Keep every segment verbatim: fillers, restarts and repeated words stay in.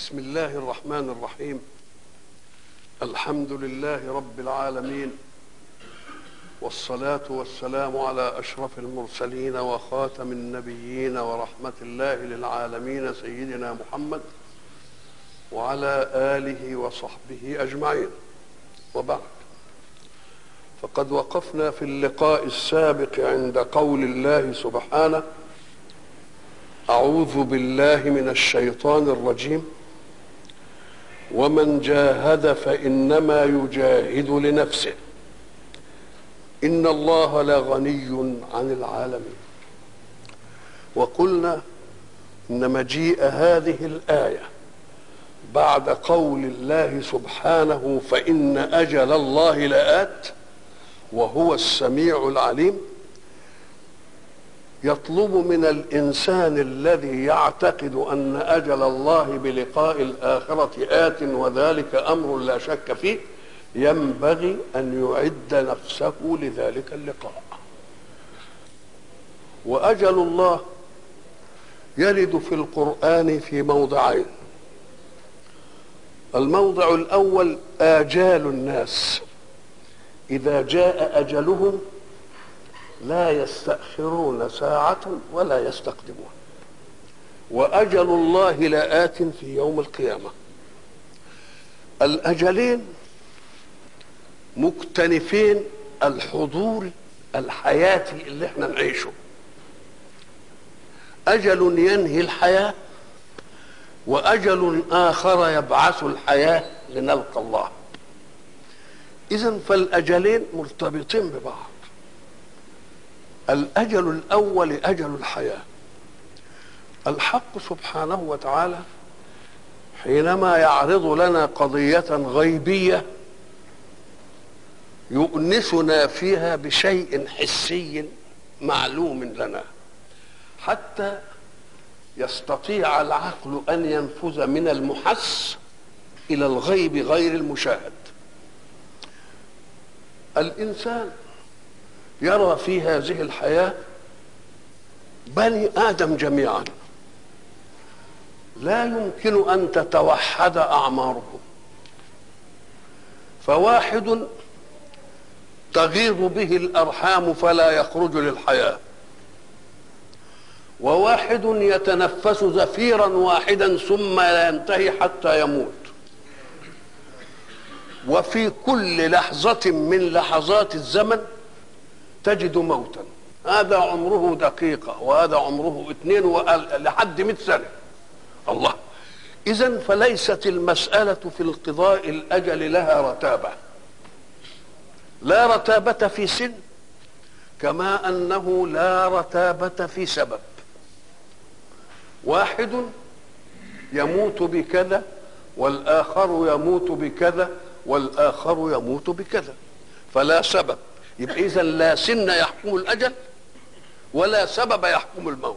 بسم الله الرحمن الرحيم. الحمد لله رب العالمين، والصلاة والسلام على أشرف المرسلين وخاتم النبيين ورحمة الله للعالمين سيدنا محمد وعلى آله وصحبه أجمعين، وبعد، فقد وقفنا في اللقاء السابق عند قول الله سبحانه: أعوذ بالله من الشيطان الرجيم، ومن جاهد فإنما يجاهد لنفسه إن الله لغني عن العالمين. وقلنا إن مجيء هذه الآية بعد قول الله سبحانه: فإن أجل الله لآت وهو السميع العليم، يطلب من الإنسان الذي يعتقد أن أجل الله بلقاء الآخرة آت وذلك أمر لا شك فيه، ينبغي أن يعد نفسه لذلك اللقاء. وأجل الله يرد في القرآن في موضعين: الموضع الأول آجال الناس، إذا جاء أجلهم لا يستأخرون ساعة ولا يستقدمون، وأجل الله لآت في يوم القيامة. الأجلين مكتنفين الحضور الحياتي اللي احنا نعيشه، أجل ينهي الحياة، وأجل آخر يبعث الحياة لنلقى الله. إذن فالأجلين مرتبطين ببعض. الأجل الأول أجل الحياة. الحق سبحانه وتعالى حينما يعرض لنا قضية غيبية يؤنسنا فيها بشيء حسي معلوم لنا، حتى يستطيع العقل أن ينفذ من المحس إلى الغيب غير المشاهد. الإنسان يرى في هذه الحياة بني آدم جميعا لا يمكن أن تتوحد أعمارهم، فواحد تغيض به الأرحام فلا يخرج للحياة، وواحد يتنفس زفيرا واحدا ثم لا ينتهي حتى يموت، وفي كل لحظة من لحظات الزمن تجد موتا، هذا عمره دقيقة وهذا عمره اثنين لحد مئة سنة. الله! إذن فليست المسألة في القضاء الأجل لها رتابة، لا رتابة في سن، كما أنه لا رتابة في سبب. واحد يموت بكذا والآخر يموت بكذا والآخر يموت بكذا، فلا سبب. يبقى إذا لا سن يحكم الأجل ولا سبب يحكم الموت.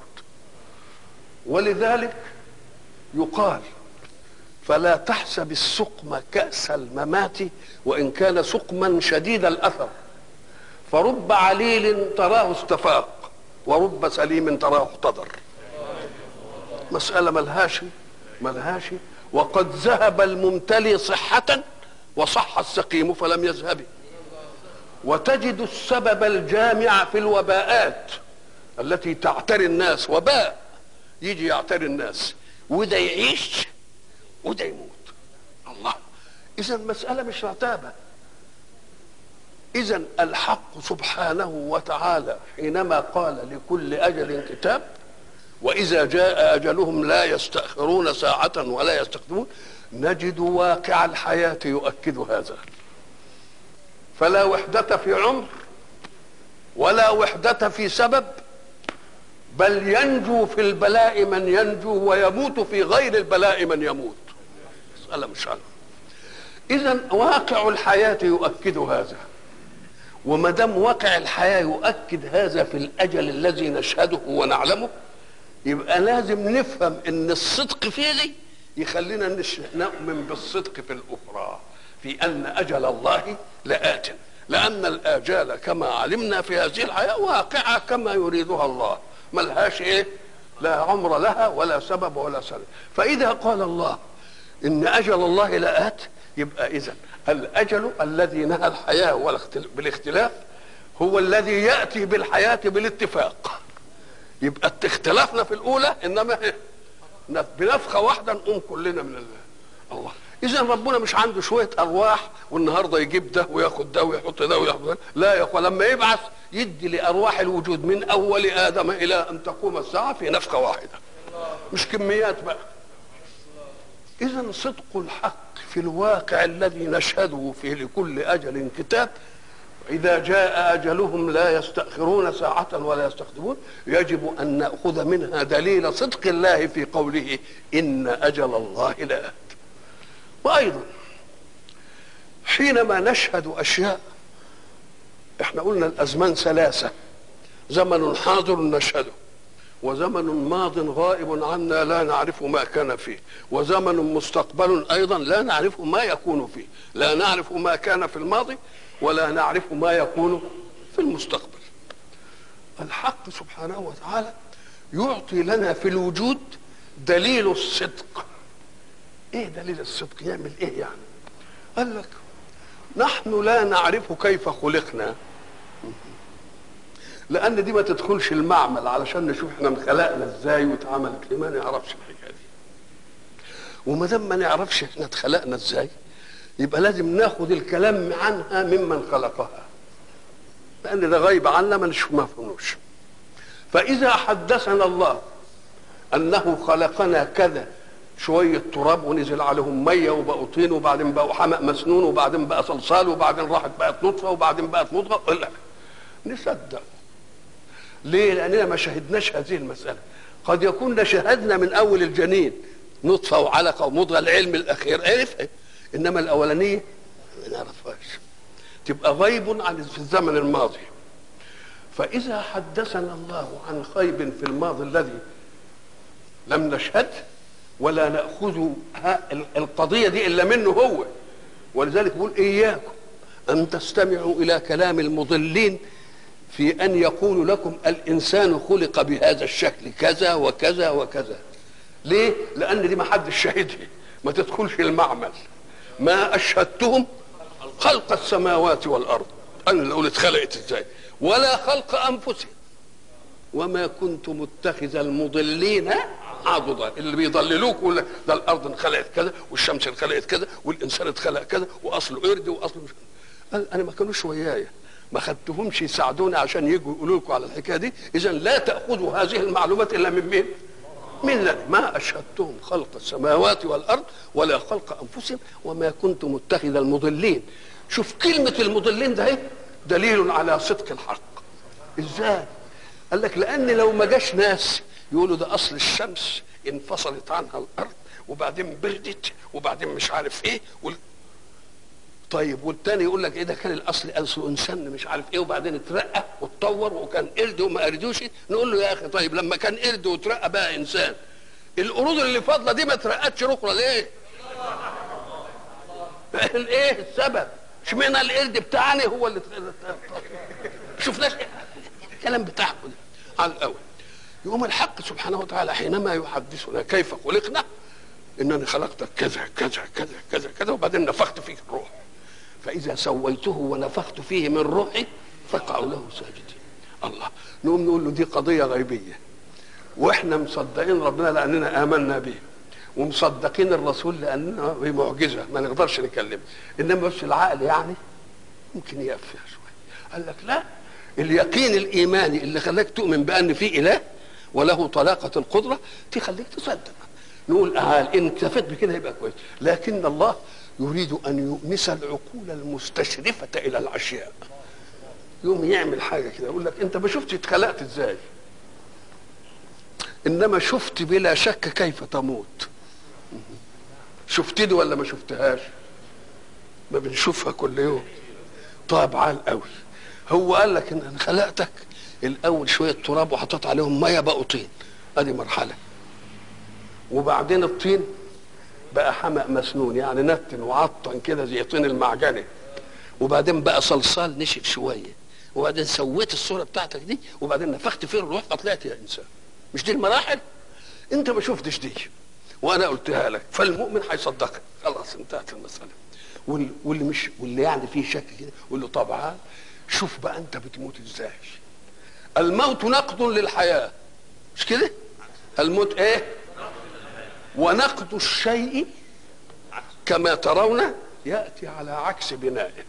ولذلك يقال: فلا تحسب السقم كأس الممات وإن كان سقما شديد الأثر، فرب عليل تراه استفاق ورب سليم تراه احتضر. مسألة ملهاش ملهاش وقد ذهب الممتلي صحة وصح السقيم فلم يذهب. وتجد السبب الجامع في الوباءات التي تعتري الناس، وباء يجي يعتري الناس وده يعيش وده يموت. الله! إذا المسألة مش رتابة. إذا الحق سبحانه وتعالى حينما قال لكل أجل كتاب، وإذا جاء أجلهم لا يستأخرون ساعة ولا يستقدمون، نجد واقع الحياة يؤكد هذا. فلا وحدة في عمر ولا وحدة في سبب، بل ينجو في البلاء من ينجو ويموت في غير البلاء من يموت. مسألة مش عارف. إذن واقع الحياة يؤكد هذا، وما دام واقع الحياة يؤكد هذا في الأجل الذي نشهده ونعلمه، يبقى لازم نفهم إن الصدق فيه دي يخلينا نؤمن بالصدق في الأخرى، في أن أجل الله لآت، لأن الآجال كما علمنا في هذه الحياة واقعة كما يريدها الله، ملهاش إيه؟ لا عمر لها ولا سبب ولا سبب. فإذا قال الله ان اجل الله لآت، يبقى اذا الاجل الذي نهى الحياه بالاختلاف هو الذي ياتي بالحياه بالاتفاق. يبقى اختلافنا في الاولى انما بنفخه واحده نقوم كلنا من الله. الله اذا ربنا مش عنده شويه ارواح والنهارده يجيب ده وياخد ده ويحط ده وياخد ده، لا يا اخوان، لما يبعث يدي لارواح الوجود من اول ادم الى ان تقوم الساعه في نفخه واحده، مش كميات بقى. اذا صدق الحق في الواقع الذي نشهده فيه لكل اجل كتاب، إذا جاء أجلهم لا يستأخرون ساعة ولا يستقدمون، يجب أن نأخذ منها دليل صدق الله في قوله إن أجل الله لآت. وأيضا حينما نشهد أشياء، احنا قلنا الأزمان ثلاثة: زمن حاضر نشهده، وزمن ماض غائب عنا لا نعرف ما كان فيه، وزمن مستقبل أيضا لا نعرف ما يكون فيه. لا نعرف ما كان في الماضي ولا نعرف ما يكون في المستقبل. الحق سبحانه وتعالى يعطي لنا في الوجود دليل الصدق. ايه دليل الصدق؟ يعمل ايه يعني؟ قال لك نحن لا نعرف كيف خلقنا، لان دي ما تدخلش المعمل علشان نشوف احنا انخلقنا ازاي واتعملت ليه، ما نعرفش الحكايه دي. وما دام ما نعرفش احنا اتخلقنا ازاي، يبقى لازم ناخد الكلام عنها ممن خلقها، لان ده غيب عنا ما نفهموش. فاذا حدثنا الله انه خلقنا كذا، شويه تراب ونزل عليهم ميه وبقوا طين وبعدين بقوا حمأ مسنون وبعدين بقى صلصال وبعدين راحت بقت نطفه وبعدين بقت مضغه، لا نصدق. ليه؟ لاننا ما شهدناش هذه المساله. قد يكون شهدنا من اول الجنين نطفه وعلقه ومضغه، العلم الاخير عرفها، انما الاولانيه ما نعرفهاش، تبقى غيب عن في الزمن الماضي. فاذا حدثنا الله عن غيب في الماضي الذي لم نشهد ولا ناخذ القضيه دي الا منه هو، ولذلك بيقول اياكم ان تستمعوا الى كلام المضلين في ان يقولوا لكم الانسان خلق بهذا الشكل كذا وكذا وكذا. ليه؟ لان دي ما حدش شاهدها، ما تدخلش المعمل. ما اشهدتهم خلق السماوات والارض، انا اللي اقول اتخلقت ازاي، ولا خلق انفسهم، وما كنت متخذ المضلين عضدا. اللي بيضللوك يقول لك ده الارض انخلقت كذا والشمس انخلقت كذا والانسان اتخلق كذا واصله قرد واصله مش. قال انا ما كانوش ويايا، ما خدتهمش يساعدوني عشان يجوا يقولوا لكم على الحكايه دي. اذا لا تاخذوا هذه المعلومات الا من مين؟ من الذي ما اشهدتهم خلق السماوات والارض ولا خلق انفسهم وما كنت متخذ المضلين. شوف كلمه المضلين ده ايه؟ دليل على صدق الحق. ازاي؟ قال لك لان لو ما جاش ناس يقولوا ده اصل الشمس انفصلت عنها الارض وبعدين بردت وبعدين مش عارف ايه وال... طيب والتاني يقول لك ايه ده كان الاصل اصله انسان مش عارف ايه وبعدين اترقى واتطور وكان قرد وما قردوش. نقول له يا اخي طيب لما كان قرد واترقى بقى انسان، القرود اللي فاضله دي ما اترقتش ركره ليه؟ ايه السبب؟ اشمعنى القرد بتاعنا هو اللي شفناش الكلام بتاعكم ده على الاول. يقوم الحق سبحانه وتعالى حينما يحدثنا كيف خلقنا، انني خلقتك كذا كذا كذا كذا كذا وبعدين نفخت فيك الروح، فاذا سويته ونفخت فيه من روحي فقعوا له ساجدين. الله، نقوم نقول له دي قضيه غيبيه واحنا مصدقين ربنا لاننا امنا به ومصدقين الرسول لاننا بمعجزه ما نقدرش نكلمه، انما بس العقل يعني ممكن يقف فيها شويه. قال لك لا، اليقين الايماني اللي خلاك تؤمن بان في اله وله طلاقه القدره تخليك تصدق. نقول اه ان اكتفيت بكده يبقى كويس، لكن الله يريد ان يؤنس العقول المستشرفه الى الاشياء. يوم يعمل حاجه كده يقول لك انت ما شفتش اتخلقت ازاي، انما شفت بلا شك كيف تموت. شفت دي ولا ما شفتهاش؟ ما بنشوفها كل يوم. طيب عال قوي، هو قال لك ان انا خلقتك الاول شويه تراب وحطيت عليهم ميه بقوا طين، ادي مرحله، وبعدين الطين بقى حمأ مسنون يعني نتن وعطن كده زي طين المعجنه، وبعدين بقى صلصال نشف شويه، وبعدين سويت الصوره بتاعتك دي وبعدين نفخت فيه الروح فطلعت يا انسان. مش دي المراحل؟ انت ما شفتش دي وانا قلتها لك، فالمؤمن هيصدقك، خلاص انتهت المساله. واللي مش واللي يعني فيه شك كده يقول له طبعا شوف بقى انت بتموت ازاي. الموت نقد للحياه، مش كده؟ الموت ايه؟ ونقد الشيء كما ترون ياتي على عكس بنائه.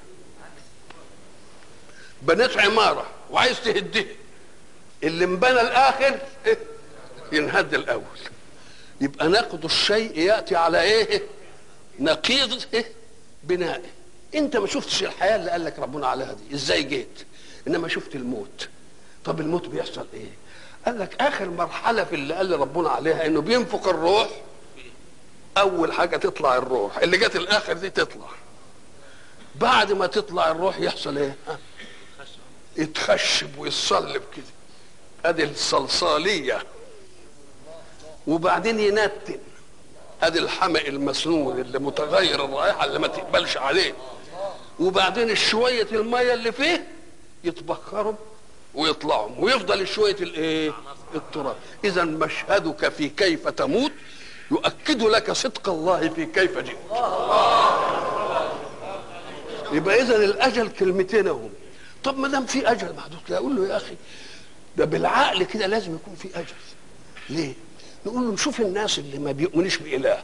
بنيت عماره وعايز تهدها، اللي انبنى الاخر إيه؟ ينهد الاول. يبقى نقد الشيء ياتي على ايه؟ نقيض إيه؟ بنائه. انت ما شفتش الحياه اللي قال لك ربنا عليها دي ازاي جيت، انما شفت الموت. طب الموت بيحصل ايه؟ قال لك اخر مرحله في اللي قال ربنا عليها انه بينفخ الروح. اول حاجه تطلع الروح اللي جت الاخر دي تطلع. بعد ما تطلع الروح يحصل ايه؟ ها؟ يتخشب ويتصلب كده، ادي الصلصاليه. وبعدين ينتن، ادي الحمق المسنون اللي متغير الرائحه اللي ما تقبلش عليه. وبعدين شويه الميه اللي فيه يتبخروا ويطلعوا، ويفضل شويه الايه؟ التراب. اذا مشهدك في كيف تموت يؤكد لك صدق الله في كيف جئت. يبقى اذا الاجل كلمتين هم. طب ما دام في اجل محدود، لا اقول له يا اخي ده بالعقل كده لازم يكون في اجل. ليه؟ نقول له نشوف الناس اللي ما بيؤمنش بإله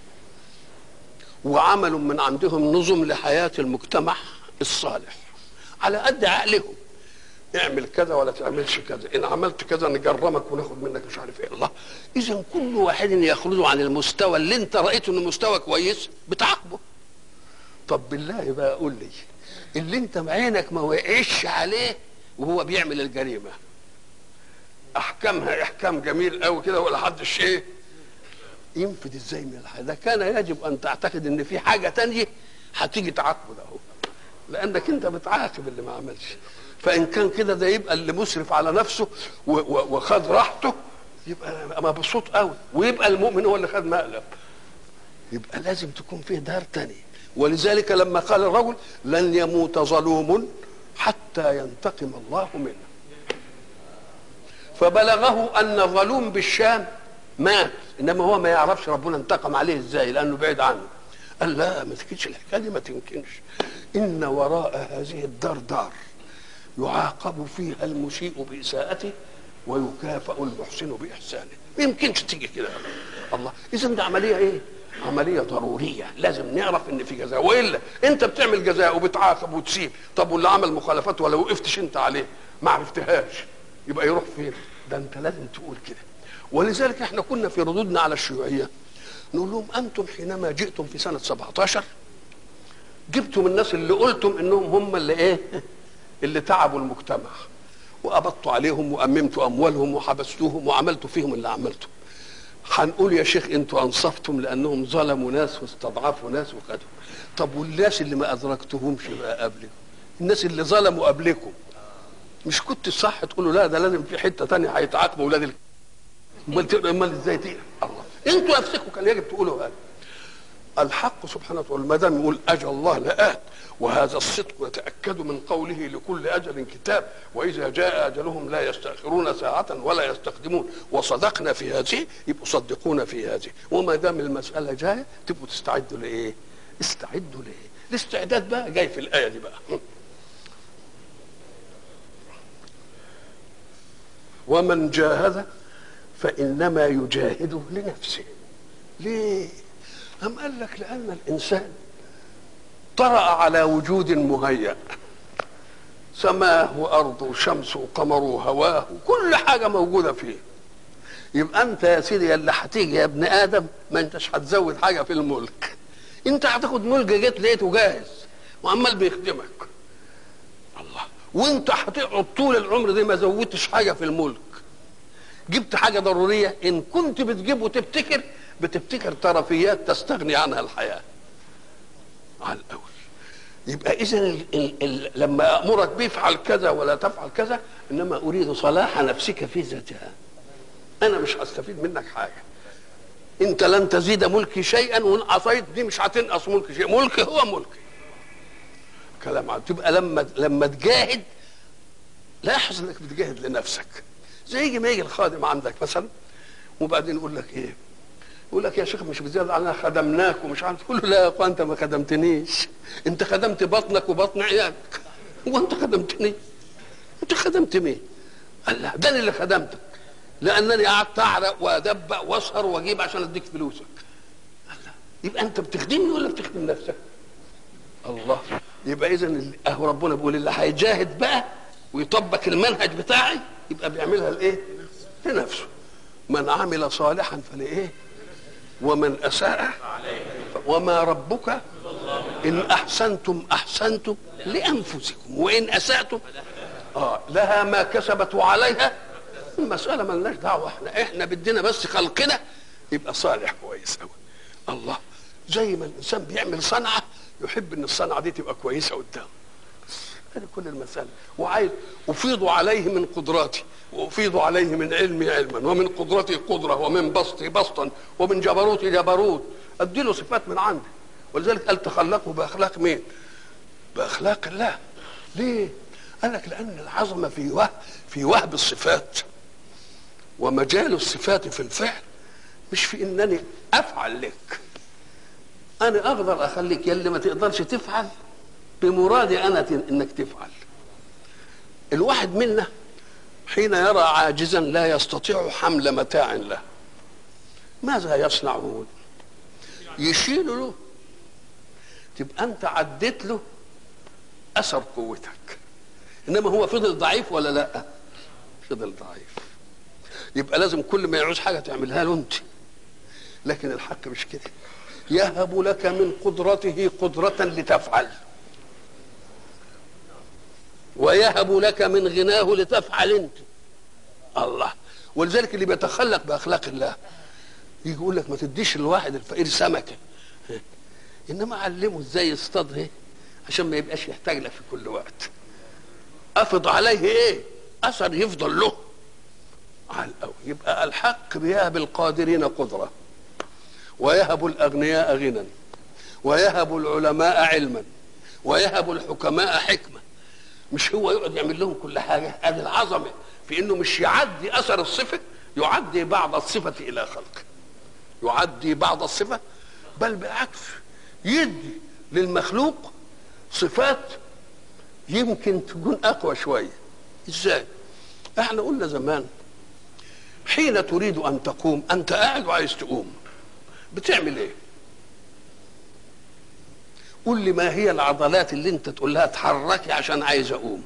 وعملوا من عندهم نظم لحياة المجتمع الصالح على قد عقلهم. اعمل كذا ولا تعملش كذا، ان عملت كذا نجرمك وناخد منك مش عارف ايه. الله، اذا كل واحد يخرج عن المستوى اللي انت رأيته انه مستوى كويس بتعاقبه. طب بالله بقى قول لي اللي انت بعينك ما وقعش عليه وهو بيعمل الجريمه، احكامها احكام جميل قوي كده ولا حدش ايه ينفذ ازاي من الحياه؟ ده كان يجب ان تعتقد ان في حاجه تانية هتيجي تعاقبه ده هو، لانك انت بتعاقب اللي ما عملش. فان كان كده ده يبقى اللي مسرف على نفسه وخد راحته يبقى مبسوط قوي، ويبقى المؤمن هو اللي خد مقلب. يبقى لازم تكون فيه دار تاني. ولذلك لما قال الرجل لن يموت ظلوم حتى ينتقم الله منه، فبلغه ان ظلوم بالشام مات، انما هو ما يعرفش ربنا انتقم عليه ازاي لانه بعيد عنه. قال لا ما تكنش الحكايه دي، ما تمكنش. ان وراء هذه الدار دار يعاقب فيها المسيء باساءته ويكافئ المحسن باحسانه. ما يمكنش تيجي كده. الله، اذا ده عمليه ايه؟ عمليه ضروريه، لازم نعرف ان في جزاء، والا انت بتعمل جزاء وبتعاقب وتسيب. طب واللي عمل مخالفات ولا وقفتش انت عليه ما عرفتهاش يبقى يروح فين؟ ده انت لازم تقول كده. ولذلك احنا كنا في ردودنا على الشيوعيه نقول لهم انتم حينما جئتم في سنه سبعة عشر جبتم الناس اللي قلتم انهم هم اللي ايه؟ اللي تعبوا المجتمع وقبضتوا عليهم واممتوا اموالهم وحبستوهم وعملتوا فيهم اللي عملتوا. هنقول يا شيخ انتوا انصفتم لانهم ظلموا ناس واستضعفوا ناس وخدوا. طب والناس اللي ما ادركتهمش بقى قبلكم، الناس اللي ظلموا قبلكم، مش كنت صح تقولوا لا ده لازم في حته ثانيه هيتعاقبوا اولاد ال... امال امال ازاي دي؟ الله، انتوا نفسكم كان يجب تقولوا هذا. الحق سبحانه وتعالى ما دام يقول اجل الله لآت، وهذا الصدق يتاكد من قوله لكل اجل كتاب، واذا جاء اجلهم لا يستاخرون ساعه ولا يستقدمون، وصدقنا في هذه يبقوا صدقونا في هذه. وما دام المساله جايه تبقوا تستعدوا لايه؟ استعدوا لايه؟ الاستعداد بقى جاي في الايه دي بقى. ومن جاهد فانما يجاهد لنفسه. ليه؟ أم قال لك لأن الإنسان طرأ على وجود مهيأ، سماه وأرضه وشمسه وقمره وهواه وكل حاجة موجودة فيه. يبقى أنت يا سيدي اللي هتيجي يا ابن آدم ما أنتش هتزود حاجة في الملك، أنت هتاخد ملك جيت لقيته جاهز وعمال بيخدمك. الله، وأنت هتقعد طول العمر دي ما زودتش حاجة في الملك، جبت حاجة ضرورية. إن كنت بتجيب وتبتكر بتبتكر طرفيات تستغني عنها الحياة على الأول. يبقى إذن لما أمرك بيفعل كذا ولا تفعل كذا إنما أريد صلاح نفسك في ذاتها. أنا مش هستفيد منك حاجة، أنت لن تزيد ملكي شيئا، وإن عصيت دي مش هتنقص ملكي شيء، ملكي هو ملكي. كلام عم. تبقى لما لما تجاهد لاحظ إنك بتجاهد لنفسك. زي يجي ما يجي الخادم عندك مثلا وبعدين يقول لك إيه؟ يقول لك يا شيخ مش بزياده، انا خدمناك ومش عارف. تقول له لا يا اخوان انت ما خدمتنيش، انت خدمت بطنك وبطن عيالك. هو انت خدمتني؟ انت خدمت مين؟ قال لا ده انا اللي خدمتك، لانني قعدت اعرق وادبق واسهر واجيب عشان اديك فلوسك. قال لا يبقى انت بتخدمني ولا بتخدم نفسك؟ الله. يبقى اذا اهو ربنا بيقول اللي هيجاهد بقى ويطبق المنهج بتاعي يبقى بيعملها لايه؟ لنفسه. من عمل صالحا فلايه؟ ومن اساء وما ربك ان احسنتم احسنتم لانفسكم وان اساتم اه لها ما كسبت وعليها. المساله مالناش دعوه، احنا احنا بدنا بس خلقنا يبقى صالح كويس قوي. الله. زي ما الانسان بيعمل صنعه يحب ان الصنعه دي تبقى كويسه قدامه. هذه كل المساله. وعايز افيض عليه من قدراتي وافيض عليه من علمي علما ومن قدرتي قدره ومن بسطي بسطا ومن جبروتي جبروت. اديله صفات من عندي. ولذلك قال تخلقوا باخلاق مين؟ باخلاق الله. ليه؟ قال لك لان العظمه في وهب في وهب الصفات، ومجال الصفات في الفعل مش في انني افعل لك. انا اقدر اخليك يلي ما تقدرش تفعل بمرادي انا انك تفعل. الواحد منا حين يرى عاجزا لا يستطيع حمل متاع له ماذا يصنعون؟ يشيل له. تبقى انت عديت له اثر قوتك، انما هو فضل ضعيف ولا لا؟ فضل ضعيف. يبقى لازم كل ما يعوز حاجه تعملها له انت. لكن الحق مش كده. يهب لك من قدرته قدرة لتفعل، ويهب لك من غناه لتفعل انت. الله. ولذلك اللي بيتخلق باخلاق الله يجي يقول لك ما تديش الواحد الفقير سمكه، انما علمه ازاي يصطاد ايه عشان ما يبقاش يحتاج لك في كل وقت. افض عليه ايه؟ اثر يفضل له على الاول. يبقى الحق بيهب القادرين قدره، ويهب الاغنياء غنى، ويهب العلماء علما، ويهب الحكماء حكمه. مش هو يقعد يعمل لهم كل حاجه. ادي العظمه في انه مش يعدي اثر الصفه، يعدي بعض الصفه الى خلقه، يعدي بعض الصفه، بل بالعكس يدي للمخلوق صفات يمكن تكون اقوى شويه. ازاي؟ احنا قلنا زمان حين تريد ان تقوم، انت قاعد وعايز تقوم، بتعمل ايه؟ قول لي ما هي العضلات اللي انت تقول لها اتحركي عشان عايز اقوم؟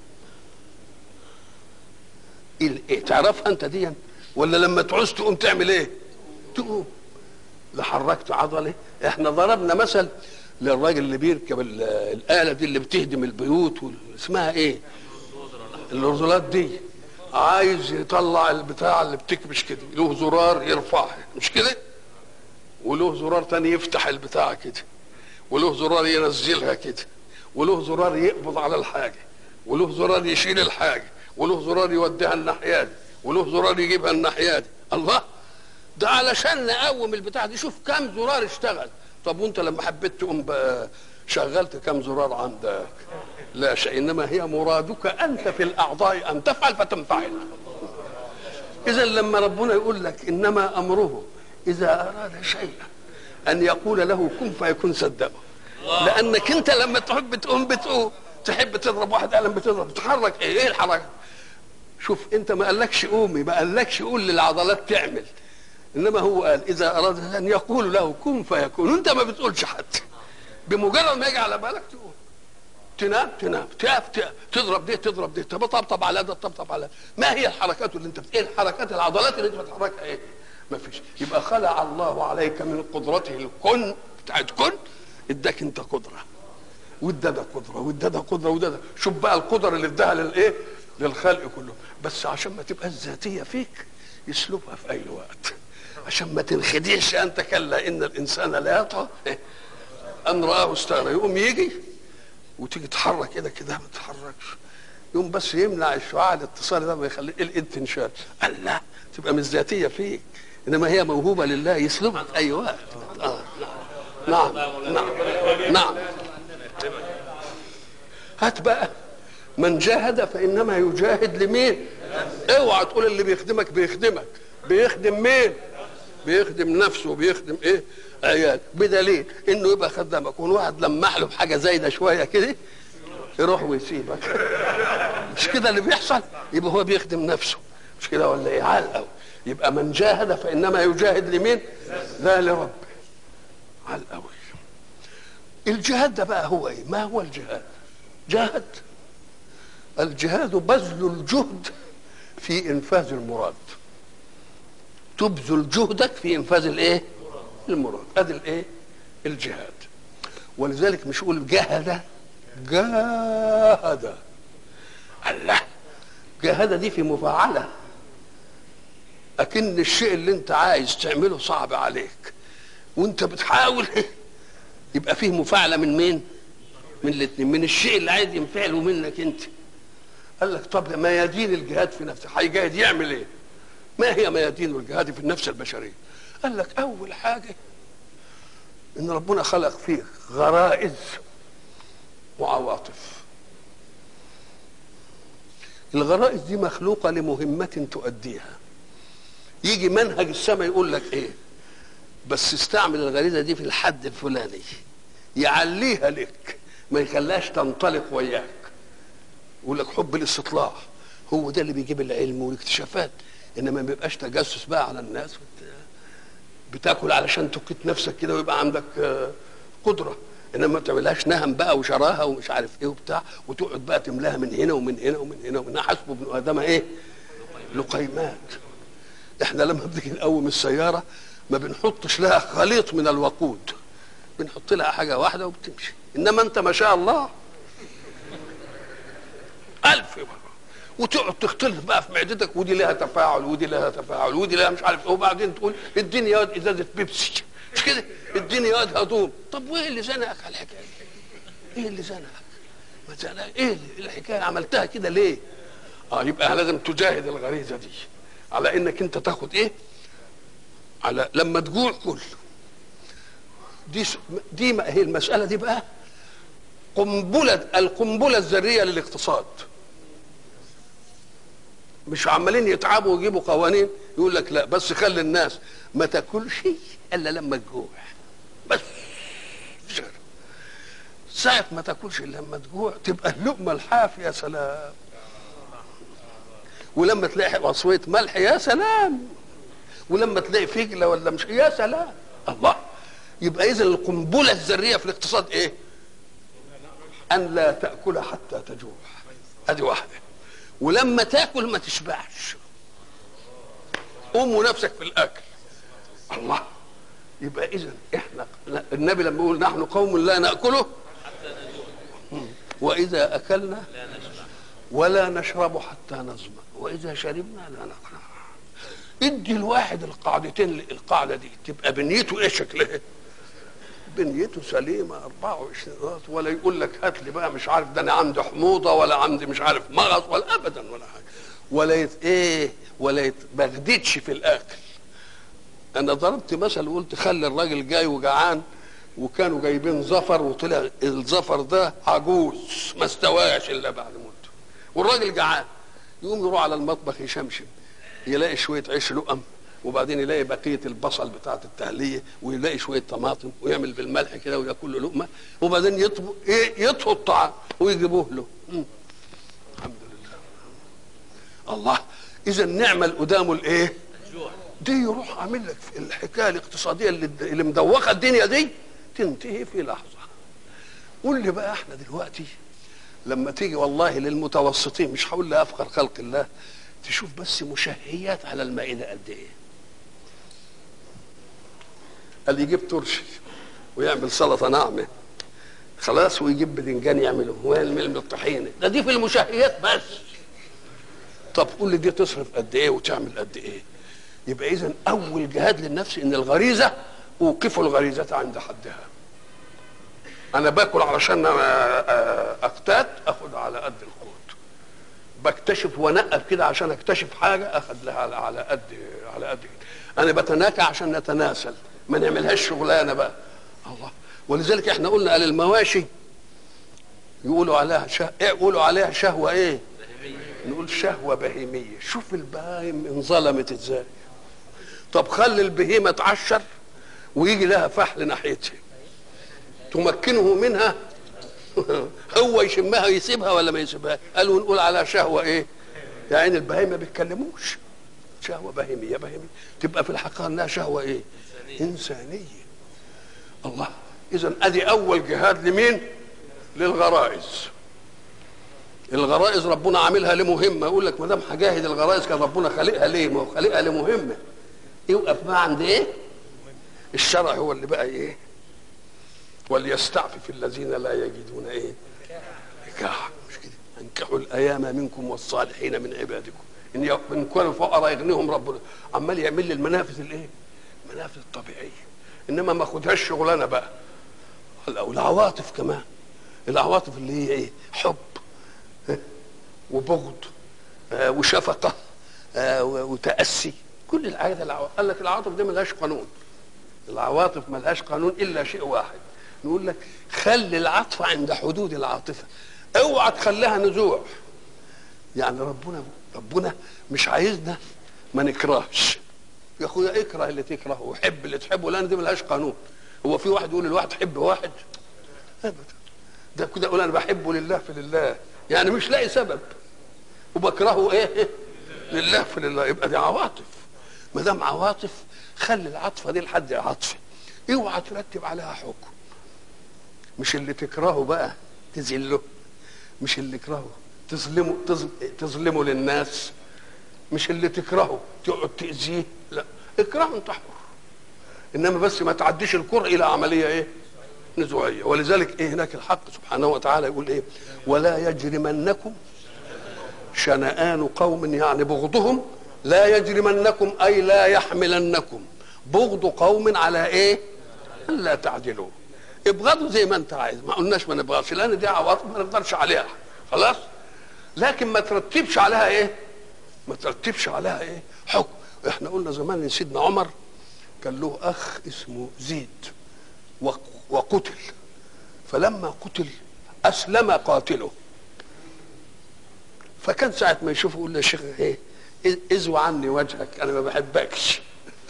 ايه تعرفها انت دي؟ ولا لما تعوز تقوم تعمل ايه؟ تقوم. لا حركت عضله. احنا ضربنا مثل للراجل اللي بيركب الاله دي اللي بتهدم البيوت، اسمها ايه؟ الرزولات دي. عايز يطلع البتاع اللي بتكبش كده، له زرار يرفعها مش كده؟ وله زرار تاني يفتح البتاع كده، وله زرار ينزلها كده، وله زرار يقبض على الحاجه، وله زرار يشيل الحاجه، وله زرار يوديها الناحيه دي، وله زرار يجيبها الناحيه دي. الله. ده علشان نقوم البتاع دي. شوف كم زرار اشتغل. طب وانت لما حبيت تقوم بقى شغلت كم زرار عندك؟ لا شيء. انما هي مرادك انت في الاعضاء ان تفعل فتنفعل. اذا لما ربنا يقول لك انما امره اذا اراد شيئا ان يقول له كن فيكون، صدقه. لانك انت لما تحب تقوم بتقوم، تحب تضرب واحد قلم بتضرب، تحرك ايه؟ ايه الحركه؟ شوف انت ما قالكش قومي، ما قالكش قول للعضلات تعمل، انما هو قال اذا اراد ان يقول له كن فيكون. وانت ما بتقولش حتى، بمجرد ما يجي على بالك تقول. تنام تنام، تقف تقف، تضرب دي تضرب دي، تطبطب على ده تطبطب على ده. ما هي الحركات اللي انت بت... ايه الحركات العضلات اللي انت بتحركها ايه؟ ما فيش. يبقى خلع الله عليك من قدرته الكن بتاعت كن، اداك انت قدره، واداك قدره، واداك قدره، واداك. شوف بقى القدره اللي اداها للايه؟ للخلق كله. بس عشان ما تبقى الذاتيه فيك يسلبها في اي وقت، عشان ما تنخدعش انت. كلا ان الانسان لا يطغى ان رآه استغنى. يقوم يجي وتيجي تحرك كده كده ما تتحركش، يقوم بس يمنع الشعاع الاتصالي ده ما يخليه الايد تنشال. قال لا، تبقى مش ذاتيه فيك، انما هي موهوبه لله يسلبها في اي وقت. آه. نعم نعم نعم. هات بقى من جاهد فانما يجاهد لمين؟ اوعى تقول اللي بيخدمك بيخدمك. بيخدم مين؟ بيخدم نفسه وبيخدم ايه عيال، بدليل انه يبقى خدامك يكون واحد لمح له بحاجه زايده شويه كده يروح ويسيبك. مش كده اللي بيحصل؟ يبقى هو بيخدم نفسه، مش كده ولا ايه؟ عال قوي. يبقى من جاهد فانما يجاهد لمين؟ لا لرب. عال قوي. الجهاد ده بقى هو ايه؟ ما هو الجهاد؟ جاهد، الجهاد بذل الجهد في انفاذ المراد. تبذل جهدك في انفاذ الايه؟ المراد. ادي الايه؟ الجهاد. ولذلك مش يقول جاهد، جاهد. الله، جاهد دي في مفاعله، اكن الشيء اللي انت عايز تعمله صعب عليك وانت بتحاول يبقى فيه مفاعله من مين؟ من الاثنين، من الشيء اللي عايز ينفعله منك انت. قال لك طب ميادين الجهاد في نفسه، هيجاهد يعمل ايه؟ ما هي ميادين الجهاد في النفس البشريه؟ قال لك اول حاجه ان ربنا خلق فيك غرائز وعواطف. الغرائز دي مخلوقه لمهمه تؤديها. يجي منهج السماء يقول لك ايه؟ بس استعمل الغريزه دي في الحد الفلاني، يعليها لك، ما يخليهاش تنطلق وياك. يقول لك حب الاستطلاع هو ده اللي بيجيب العلم والاكتشافات، انما ما بيبقاش تجسس بقى على الناس. بتاكل علشان تقيت نفسك كده ويبقى عندك قدره، انما ما تعملهاش نهم بقى وشراها ومش عارف ايه وبتاع، وتقعد بقى تملاها من هنا ومن هنا ومن هنا ومن هنا. حسب ابن ادم ايه؟ لقيمات. احنا لما بنيجي نقوم السياره ما بنحطش لها خليط من الوقود، بنحط لها حاجه واحده وبتمشي. انما انت ما شاء الله ألف بقى. وتقعد تختلف بقى في معدتك، ودي لها تفاعل ودي لها تفاعل ودي لها مش عارف ايه، وبعدين تقول اديني ياض ازازه بيبسي، مش كده؟ اديني ياض هدوم. طب وايه اللي زنقك على الحكايه؟ ايه اللي زنقك؟ ما زنقك ايه الحكايه؟ عملتها كده ليه؟ اه يبقى لازم تجاهد الغريزه دي على انك انت تاخد ايه؟ على لما تجوع كل. دي دي هي المساله دي بقى قنبله، القنبله الذريه للاقتصاد. مش عمالين يتعبوا ويجيبوا قوانين يقول لك لا بس خلي الناس ما تاكلش الا لما تجوع بس. ساعة ما تاكلش الا لما تجوع تبقى اللقمه الحافيه يا سلام، ولما تلاقي عصويه ملح يا سلام، ولما تلاقي فجله ولا مش يا سلام. الله، يبقى اذا القنبله الذريه في الاقتصاد ايه؟ ان لا تاكل حتى تجوع. ادي واحده. ولما تاكل ما تشبعش، قوم نفسك في الاكل. الله، يبقى اذا احنا النبي لما يقول نحن قوم لا ناكله واذا اكلنا ولا نشرب حتى نظمأ واذا شربنا لا نقنع. ادي الواحد القاعدتين، القاعده دي تبقى بنيته ايه شكلها؟ بنيته سليمه أربعة وعشرين راس، ولا يقول لك هات لي بقى مش عارف ده انا عندي حموضه ولا عندي مش عارف مغص ولا ابدا ولا حاجه، ولا يت ايه ولا يتبغددش في الاكل. انا ضربت مثل وقلت خلي الراجل جاي وجعان وكانوا جايبين زفر وطلع الزفر ده عجوز ما استواش الا بعد مده، والراجل جعان يقوم يروح على المطبخ يشمشم يلاقي شويه عيش لقم، وبعدين يلاقي بقيه البصل بتاعه التهليه، ويلاقي شويه طماطم ويعمل بالملح كده وياكل له لقمه، وبعدين يطبخ ايه يطهو الطعام ويجيبوه له. مم. الحمد لله. الله، اذا نعمل قدامه الايه؟ دي يروح عامل لك في الحكايه الاقتصاديه اللي, اللي مدوخه الدنيا دي تنتهي في لحظه. قول لي بقى احنا دلوقتي لما تيجي والله للمتوسطين، مش هقول لافقر خلق الله، تشوف بس مشهيات على المائده قد ايه. قال يجيب ترشي ويعمل سلطه ناعمه خلاص، ويجيب بدنجان يعمله ويعمل من الطحينه، ده دي في المشهيات بس. طب قول لي دي تصرف قد ايه وتعمل قد ايه؟ يبقى اذا اول جهاد للنفس ان الغريزه اوقف الغريزه عند حدها. انا باكل علشان اقتات، اخد على قد القوت. بكتشف وانقب كده عشان اكتشف حاجه، اخد لها على قد على قد كده. انا بتناكى عشان نتناسل، ما نعملهاش شغلانه بقى. الله، ولذلك احنا قلنا قال المواشي يقولوا عليها شه... ايه يقولوا عليها شهوه ايه؟ بهيمية. نقول شهوه بهيميه. شوف البهايم انظلمت ازاي. طب خلي البهيمه تعشر ويجي لها فحل ناحيتها تمكنه منها هو يشمها يسيبها ولا ما يسيبها؟ قالوا نقول على شهوه ايه؟ يعني البهيمه ما بيتكلموش، شهوه بهيميه بهيميه تبقى في الحقيقه انها شهوه ايه؟ انسانيه. الله، اذا ادي اول جهاد لمين؟ للغرائز. الغرائز ربنا عاملها لمهمه، يقول لك ما دام هجاهد الغرائز كان ربنا خالقها ليه؟ ما هو خالقها لمهمه. يوقف بقى عند ايه؟ الشرع هو اللي بقى ايه؟ وليستعفف الذين لا يجدون ايه؟ نكاح. مش كده؟ انكحوا الايام منكم والصالحين من عبادكم ان ان كانوا فقراء يغنيهم ربنا. عمال يعمل لي المنافذ الايه؟ المنافذ الطبيعيه، انما ما خدهاش شغلانه بقى. والعواطف كمان، العواطف اللي هي ايه؟ حب وبغض وشفقه وتاسي، كل الحاجات العواطف. قال لك العواطف دي ملهاش قانون، العواطف ملهاش قانون الا شيء واحد، نقول لك خلي العطف عند حدود العاطفه، اوعى تخليها نزوع. يعني ربنا ربنا مش عايزنا ما نكرهش. يا اخويا اكره اللي تكرهه وحب اللي تحبه، لان دي ملهاش قانون. هو في واحد يقول للواحد حب واحد؟ ابدا، ده كده يقول انا بحبه لله في لله، يعني مش لاقي سبب، وبكرهه ايه؟ لله في لله. يبقى دي عواطف. ما دام عواطف خلي العاطفه دي لحد عاطفه، اوعى ترتب عليها حكم. مش اللي تكرهه بقى تذله، مش اللي تكرهه تظلمه تظلمه للناس، مش اللي تكرهه تقعد تاذيه، لا اكرهه انت حر، انما بس ما تعديش الكره الى عمليه ايه؟ نزوعيه. ولذلك ايه هناك الحق سبحانه وتعالى يقول ايه؟ ولا يجرمنكم شنآن قوم، يعني بغضهم، لا يجرمنكم اي لا يحملنكم بغض قوم على ايه؟ الا تعدلوا. ابغضوا زي ما انت عايز، ما قلناش ما نبغضش، لان دي عواطف ما نقدرش عليها خلاص، لكن ما ترتبش عليها ايه؟ ما ترتبش عليها ايه؟ حكم. احنا قلنا زمان ان سيدنا عمر كان له اخ اسمه زيد وقتل، فلما قتل اسلم قاتله، فكان ساعه ما يشوفه يقول له يا شيخ ايه؟ ازوى عني وجهك، انا ما بحبكش.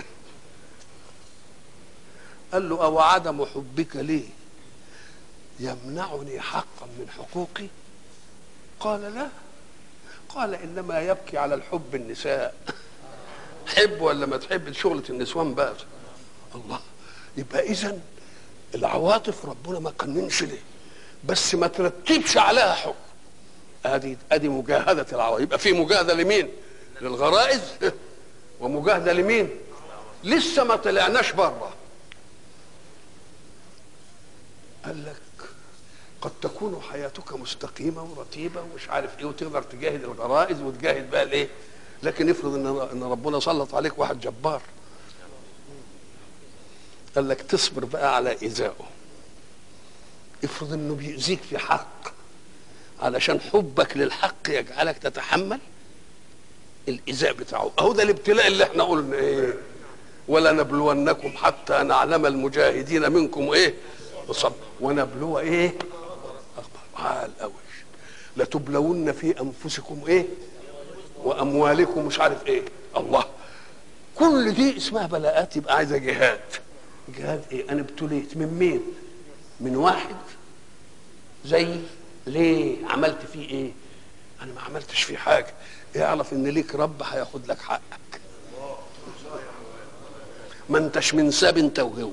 قال له او عدم حبك لي يمنعني حقا من حقوقي؟ قال لا، قال انما يبكي على الحب النساء. حب ولا ما تحب شغله النسوان بقى. الله، يبقى اذا العواطف ربنا ما قننش ليه، بس ما ترتبش عليها حكم. ادي ادي مجاهده العواطف. يبقى في مجاهده لمين؟ للغرائز، ومجاهده لمين؟ لسه ما طلعناش بره. قال لك قد تكون حياتك مستقيمه ورتيبه ومش عارف ايه، وتقدر تجاهد الغرائز وتجاهد بقى الايه، لكن افرض ان ان ربنا سلط عليك واحد جبار، قال لك تصبر بقى على ايذائه. افرض انه بيؤذيك في حق، علشان حبك للحق يجعلك تتحمل الايذاء بتاعه. اهو ده الابتلاء اللي احنا قلنا ايه؟ ولا نبلونكم حتى نعلم المجاهدين منكم ايه؟ وصبر ونبلو ايه؟ عال قوي. لتبلون في انفسكم ايه؟ واموالكم مش عارف ايه. الله، كل دي اسمها بلاءات. يبقى عايزه جهاد. جهاد ايه؟ انا ابتليت من مين؟ من واحد زي ليه؟ عملت فيه ايه؟ انا ما عملتش فيه حاجه. اعرف ان ليك رب هياخد لك حقك، ما انتش من ساب انت وهو.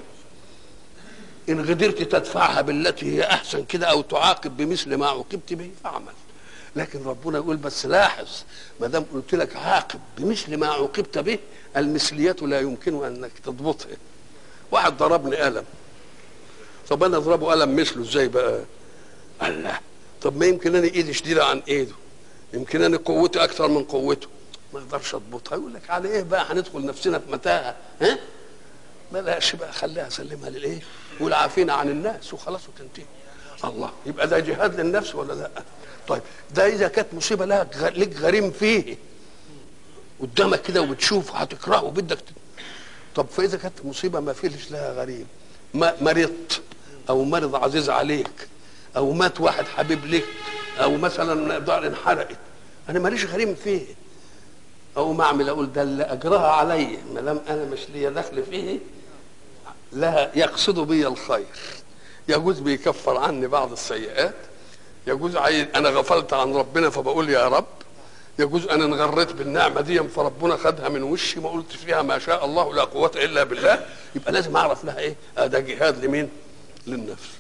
ان قدرت تدفعها بالتي هي احسن كده او تعاقب بمثل ما عوقبت به فاعمل. لكن ربنا يقول بس لاحظ، ما دام قلت لك عاقب بمثل ما عوقبت به، المثليه لا يمكن انك تضبطها. واحد ضربني قلم، طب انا اضربه قلم مثله ازاي بقى؟ قال لا، طب ما يمكن انا ايدي شديده عن ايده، يمكن انا قوتي اكثر من قوته، ما اقدرش اضبطها. يقول لك على ايه بقى هندخل نفسنا في متاهه؟ ها؟ بلاش بقى، خليها سلمها للايه؟ والعافين عن الناس وخلاص وتنتهي. الله، يبقى ده جهاد للنفس ولا لا؟ طيب ده اذا كانت مصيبه لها لك غريم فيه قدامك كده وبتشوف هتكرهه وبدك ت... طب فاذا كانت مصيبه ما فيش لها غريم، ما مرضت او مرض عزيز عليك او مات واحد حبيب لك او مثلا دار انحرقت، انا ماليش غريم فيه، او ما اعمل اقول ده اللي اجرها علي ما دام انا مش ليا دخل فيه، لا يقصد بي الخير، يجوز بيكفر عني بعض السيئات، يجوز عايز انا غفلت عن ربنا فبقول يا رب، يجوز انا انغريت بالنعمه دي فربنا خدها من وشي ما قلت فيها ما شاء الله لا قوه الا بالله، يبقى لازم اعرف لها ايه؟ آه ده جهاد لمين؟ للنفس.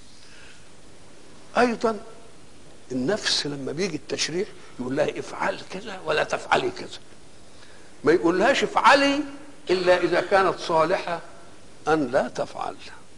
ايضا النفس لما بيجي التشريع يقول لها افعل كذا ولا تفعلي كذا، ما يقولهاش افعلي الا اذا كانت صالحه ان لا تفعل،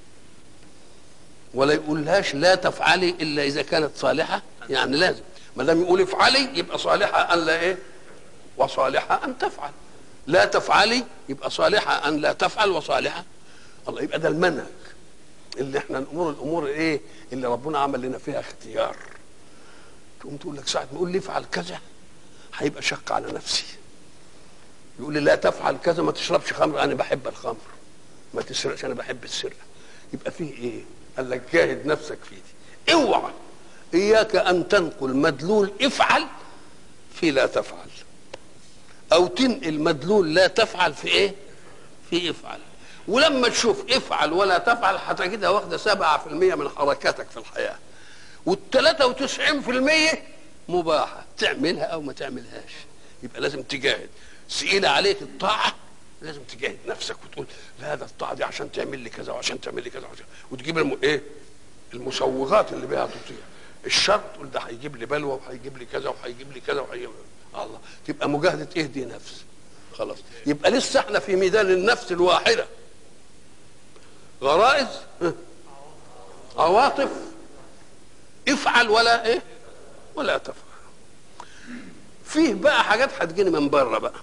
ولا يقولهاش لا تفعلي الا اذا كانت صالحه، يعني لازم ما دام يقول افعلي يبقى صالحه ان لا ايه؟ وصالحه ان تفعل. لا تفعلي يبقى صالحه ان لا تفعل وصالحه. الله، يبقى ده المنهج اللي احنا نامر الامور ايه؟ اللي ربنا عمل لنا فيها اختيار. تقوم تقول لك ساعه ما يقول لي افعل كذا هيبقى شق على نفسي. يقول لي لا تفعل كذا، ما تشربش خمر، انا بحب الخمر. ما تسرقش، انا بحب السرقه. يبقى فيه ايه؟ قال لك جاهد نفسك في دي. اوعى اياك ان تنقل مدلول افعل في لا تفعل، او تنقل مدلول لا تفعل في ايه؟ في افعل. ولما تشوف افعل ولا تفعل هتجدها واخده سبعة في المية من حركاتك في الحياه، والثلاثة وتسعين في المية مباحه تعملها او ما تعملهاش. يبقى لازم تجاهد. ثقيله عليك الطاعه لازم تجاهد نفسك وتقول لا ده الطاعه دي عشان تعمل لي كذا وعشان تعمل لي كذا وعشان، وتجيب الم... ايه؟ المسوغات اللي بها تطيع. الشر تقول ده هيجيب لي بلوى وهيجيب لي كذا وهيجيب لي كذا وهيجيب لي. الله، تبقى مجاهده ايه دي؟ نفس. خلاص، يبقى لسه احنا في ميدان النفس الواحده. غرائز، عواطف، افعل ولا ايه؟ ولا تفعل. فيه بقى حاجات هتجيني من بره بقى،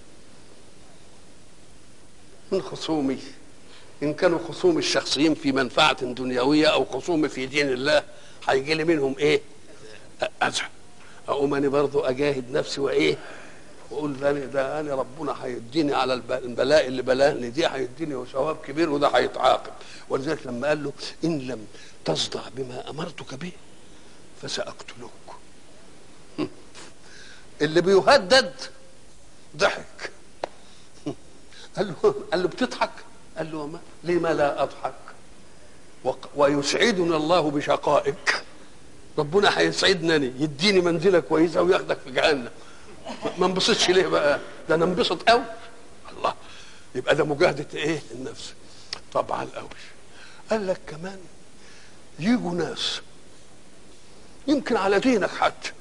من خصومي، ان كانوا خصوم الشخصيين في منفعه دنيويه او خصوم في دين الله، هيجي لي منهم ايه؟ اذى. اقوم انا برضه اجاهد نفسي وايه؟ واقول ده ده انا ربنا هيديني على البلاء اللي بلاهني دي، هيديني ثواب كبير وده هيتعاقب. ولذلك لما قال له ان لم تصدع بما امرتك به فساقتلك، اللي بيهدد ضحك. قال له قال له بتضحك؟ قال له ما لما لا اضحك ويسعدنا الله بشقائك. ربنا هيسعدني يديني منزله كويسه وياخدك في جهنم، ما انبسطش ليه بقى؟ ده انا انبسط قوي. الله، يبقى ده مجاهده ايه؟ النفس. طبعا قوي. قال لك كمان يجوا ناس يمكن على دينك حتى،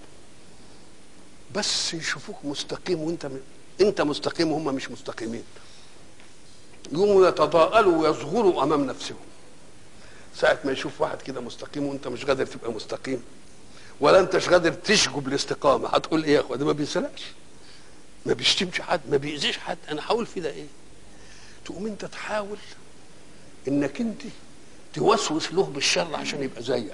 بس يشوفوك مستقيم وانت م... انت مستقيم وهم مش مستقيمين، يقوموا يتضاءلوا ويصغروا امام نفسهم. ساعه ما يشوف واحد كده مستقيم وانت مش قادر تبقى مستقيم، ولا انتش قادر تشجب الاستقامه، هتقول ايه يا اخويا؟ ده ما بيسرقش، ما بيشتمش حد، ما بيأذيش حد، انا هقول في ده ايه؟ تقوم انت تحاول انك انت توسوس له بالشر عشان يبقى زيك.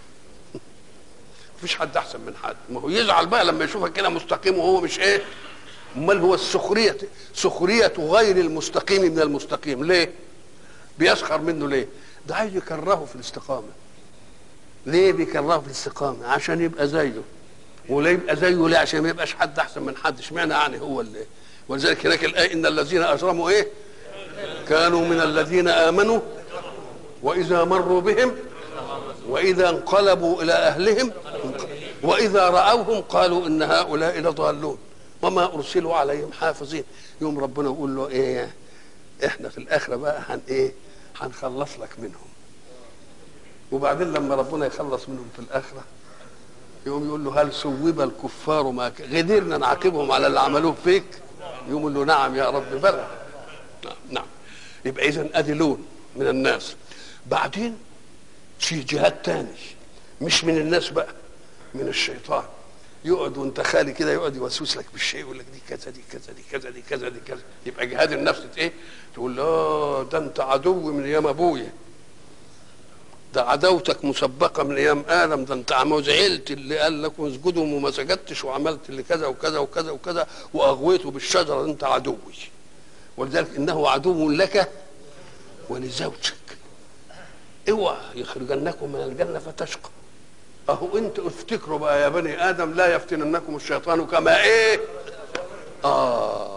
مفيش حد احسن من حد. ما هو يزعل بقى لما يشوفك كده مستقيم وهو مش ايه؟ امال هو السخريه، سخريه غير المستقيم من المستقيم. ليه؟ بيسخر منه ليه؟ ده عايز يكرهه في الاستقامه. ليه بيكرهه في الاستقامه؟ عشان يبقى زيه. ولا يبقى زيه ليه؟ عشان ما يبقاش حد احسن من حد. اشمعنى يعني هو اللي؟ ولذلك هناك الايه ان الذين اجرموا ايه؟ كانوا من الذين امنوا واذا مروا بهم واذا انقلبوا الى اهلهم واذا راوهم قالوا ان هؤلاء لضالون وما ارسلوا عليهم حافظين. يوم ربنا يقول له ايه؟ احنا في الاخره بقى هن ايه؟ هنخلص لك منهم. وبعدين لما ربنا يخلص منهم في الاخره يقوم يقول له هل سوب الكفار ما قدرنا نعاقبهم على اللي عملوه فيك؟ يقوم يقول له نعم يا رب بلى. نعم نعم. يبقى اذا ادي لون من الناس. بعدين في جهات تاني مش من الناس بقى، من الشيطان. يقعد وانت خالي كده يقعد يوسوس لك بالشيء، يقول لك دي كذا دي كذا دي كذا دي كذا دي كذا. يبقى جهاد النفس ايه؟ تقول له ده انت عدو من ايام ابويا، ده عداوتك مسبقه من ايام ادم، ده انت عم زعلت اللي قال لك اسجدوا وما سجدتش وعملت اللي كذا وكذا وكذا وكذا واغويته بالشجره، انت عدوي. ولذلك انه عدو لك ولزوجك. اوعى يخرجنكم من الجنه فتشقى. اهو انت افتكروا بقى يا بني ادم لا يفتننكم الشيطان كما ايه؟ اه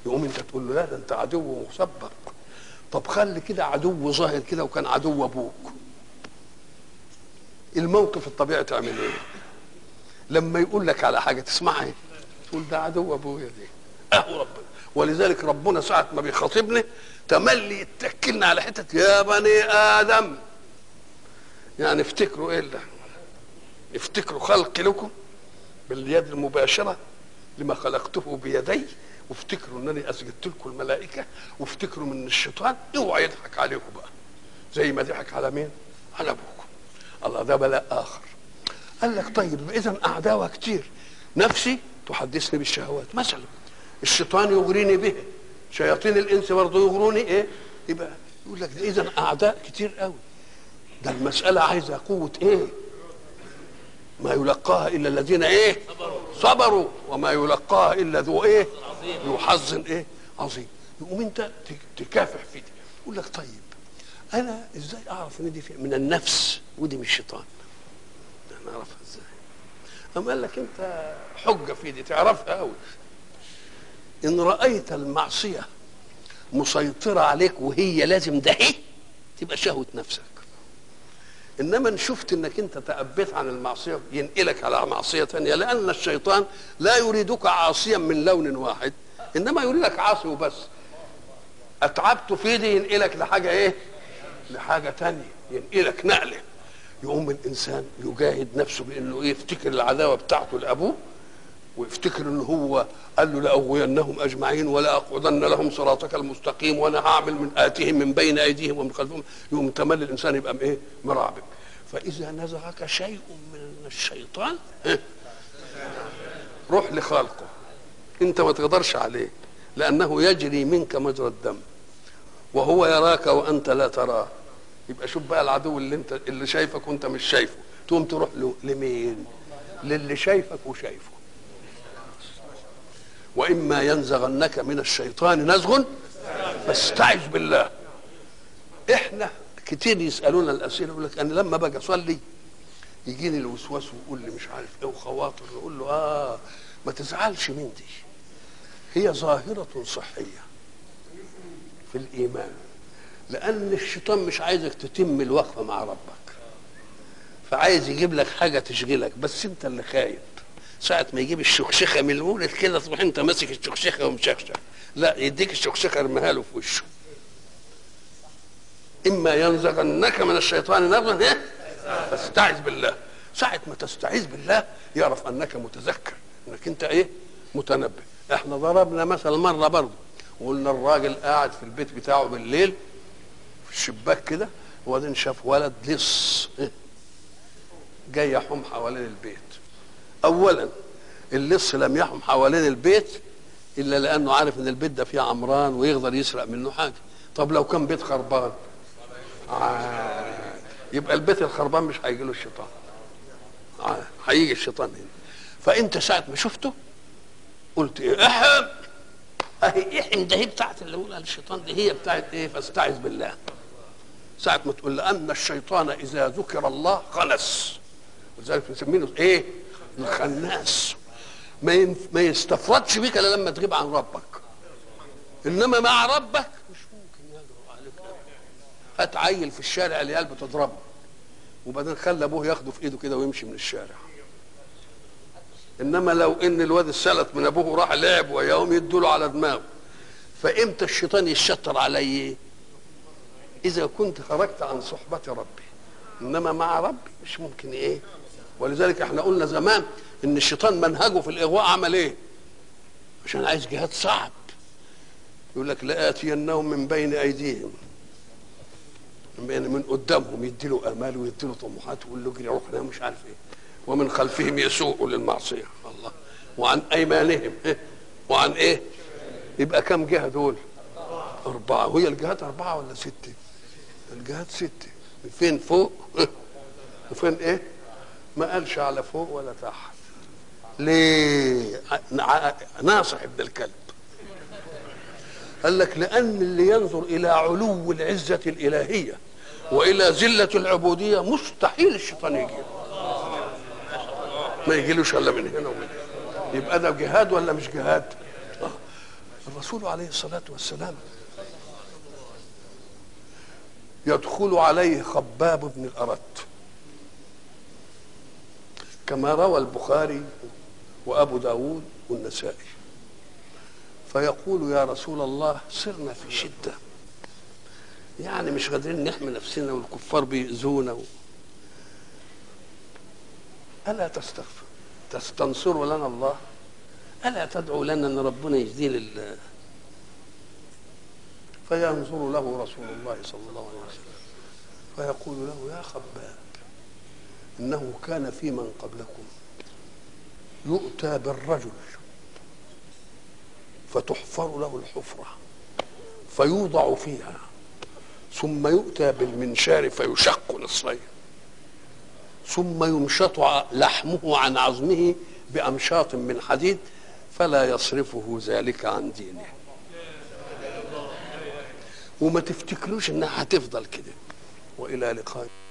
يقوم انت تقول له لا ده انت عدو مسبق. طب خلي كده عدو ظاهر كده وكان عدو ابوك، الموقف الطبيعي تعمل ايه؟ لما يقول لك على حاجه تسمعها ايه؟ تقول ده عدو ابويا دي اهو ربنا. ولذلك ربنا ساعه ما بيخاطبنا تملي يتكلنا على حته يا بني ادم، يعني افتكروا ايه اللي افتكروا خلقي لكم باليد المباشره لما خلقته بيدي، وافتكروا انني اسجدت لكم الملائكه، وافتكروا من الشيطان اوعى يضحك عليكم بقى زي ما ضحك على مين؟ على ابوكم. الله ده بلاء اخر. قال لك طيب اذا اعداوها كتير، نفسي تحدثني بالشهوات مثلا، الشيطان يغريني به، شياطين الانس برضه يغروني ايه؟ يبقى يقول لك اذا اعداء كتير قوي. ده المساله عايزه قوه ايه؟ ما يلقاها الا الذين ايه؟ صبروا وما يلقاها الا ذو ايه؟ ذو حظ ايه؟ عظيم. يقوم انت تكافح في دي. يقول لك طيب انا ازاي اعرف ان دي من النفس ودي من الشيطان؟ انا اعرفها ازاي؟ أم قال لك انت حجه في دي تعرفها قوي. ان رايت المعصيه مسيطره عليك وهي لازم ده ايه؟ تبقى شهوه نفسك. انما ان شفت انك انت تأبيت عن المعصيه ينقلك على معصيه ثانيه، لان الشيطان لا يريدك عاصيا من لون واحد، انما يريدك عاصي وبس. اتعبت في دي ينقلك لحاجه ايه؟ لحاجه ثانيه، ينقلك نقله. يقوم الانسان يجاهد نفسه بانه ايه؟ يفتكر العداوه بتاعته لابوه، ويفتكر ان هو قال له لاغوينهم اجمعين ولا اقعدن لهم صراطك المستقيم وانا هعمل من اتيهم من بين ايديهم ومن خلفهم. يقوم تملي الانسان يبقى ايه؟ مرعبك. فاذا نزغك شيء من الشيطان روح لخالقه، انت ما تقدرش عليه لانه يجري منك مجرى الدم وهو يراك وانت لا تراه. يبقى شوف بقى العدو اللي انت اللي شايفك وانت مش شايفه، تقوم تروح له لمين؟ للي شايفك وشايفه. واما ينزغنك من الشيطان نزغ فاستعذ بالله. احنا كتير يسالونا الاسئله يقول لك انا لما باجي اصلي يجيني الوسواس ويقول لي مش عارف ايه وخواطر، نقول له اه ما تزعلش من دي، هي ظاهره صحيه في الايمان، لان الشيطان مش عايزك تتم الوقفه مع ربك، فعايز يجيب لك حاجه تشغلك، بس انت اللي خايف. ساعة ما يجيب الشخشخة من المولد كده تروح انت ماسك الشخشخة ومشخشخ، لا يديك الشخشخة ارميها له في وشه. اما ينزغنك من الشيطان نزغ ايه؟ فاستعذ بالله. ساعة ما تستعيذ بالله يعرف انك متذكر انك انت ايه؟ متنبه. احنا ضربنا مثلا مرة برضه وقلنا الراجل قاعد في البيت بتاعه بالليل في الشباك كده وبعدين شاف ولد لص إيه؟ جاي يحوم حوالين البيت. اولا اللص لم يحم حوالين البيت الا لانه عارف ان البيت ده فيه عمران ويقدر يسرق منه حاجه. طب لو كان بيت خربان آه. يبقى البيت الخربان مش هيجي له الشيطان، آه. هيجي الشيطان هنا. فانت ساعه ما شفته قلت ايه؟ احم اهي احم ده هي بتاعت اللي بيقولها الشيطان دي، هي بتاعت ايه؟ فاستعذ بالله. ساعه ما تقول لان الشيطان اذا ذكر الله خنس، ولذلك بنسميه ايه؟ الخناس. ما ينف... ما يستفردش بك الا لما تغيب عن ربك، انما مع ربك مش ممكن يجرؤ عليك. هتعيل في الشارع العيال بتضربه وبعدين خلى ابوه ياخده في ايده كده ويمشي من الشارع، انما لو ان الواد السلت من ابوه وراح لعب ويوم يدوله على دماغه. فامتى الشيطان يشطر علي؟ اذا كنت خرجت عن صحبه ربي، انما مع ربي مش ممكن ايه. ولذلك احنا قلنا زمان ان الشيطان منهجه في الاغواء عمل ايه؟ عشان عايز جهاد صعب. يقول لك لآتينهم من بين ايديهم، من بين من قدامهم، يديله امال ويديله طموحات ويقول له اجري روح نام مش عارف ايه، ومن خلفهم يسوء للمعصيه الله، وعن ايمانهم إيه؟ وعن ايه؟ يبقى كم جهه دول؟ اربعه. وهي الجهات اربعه ولا سته؟ الجهات سته. فين فوق وفين ايه؟ ما قالش على فوق ولا تحت. ليه؟ ناصح ابن الكلب. قال لك لأن اللي ينظر إلى علو العزة الإلهية وإلى ذلة العبودية مستحيل الشيطان يجي، ما يجيلوش إلا من هنا ومن هنا. يبقى ده جهاد ولا مش جهاد؟ الرسول عليه الصلاة والسلام يدخل عليه خباب بن الأرت كما روى البخاري وأبو داود والنسائي، فيقول يا رسول الله صرنا في شدة، يعني مش قادرين نحمي نفسنا والكفار بيؤذونا، ألا تستغفر تستنصر لنا الله؟ ألا تدعو لنا أن ربنا يجزينا ال فينظر له رسول الله صلى الله عليه وسلم فيقول له يا خباب إنه كان في من قبلكم يؤتى بالرجل فتحفر له الحفرة فيوضع فيها، ثم يؤتى بالمنشار فيشق نصفين، ثم يمشط لحمه عن عظمه بأمشاط من حديد فلا يصرفه ذلك عن دينه. وما تفتكروش انها هتفضل كده. والى لقاء.